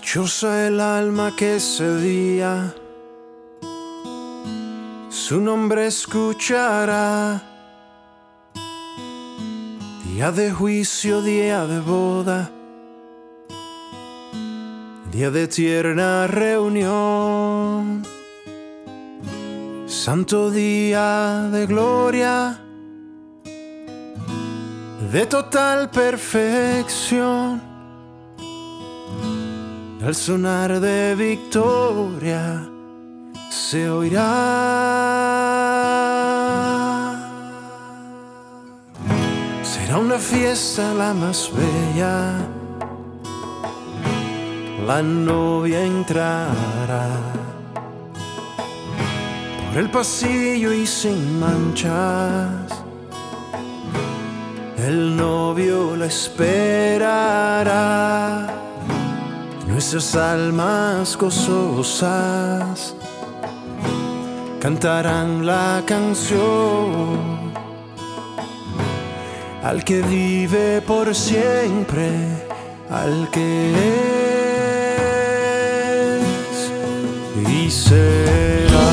Dichosa el alma que ese día su nombre escuchará. Día de juicio, día de boda, día de tierna reunión, santo día de gloria, de total perfección. Al sonar de victoria se oirá. Será una fiesta la más bella, la novia entrará por el pasillo y sin manchas, el novio la esperará. Nuestras almas gozosas cantarán la canción al que vive por siempre, al que es y será.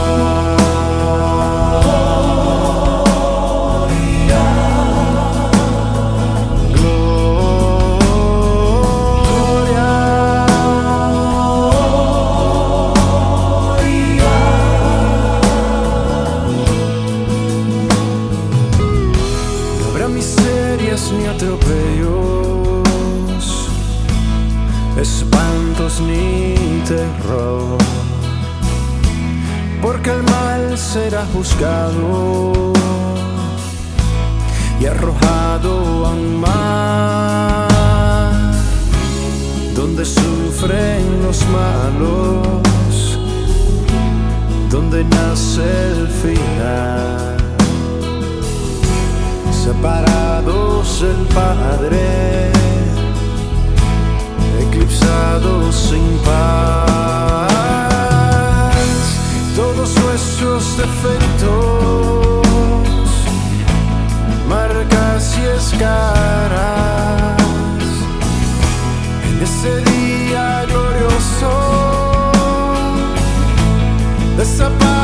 Ni atropellos, espantos ni terror, porque el mal será juzgado y arrojado a un mar donde sufren los malos, donde nace el final. Separados el Padre, eclipsados sin paz, todos nuestros defectos, marcas y escaras, en ese día glorioso desaparecen.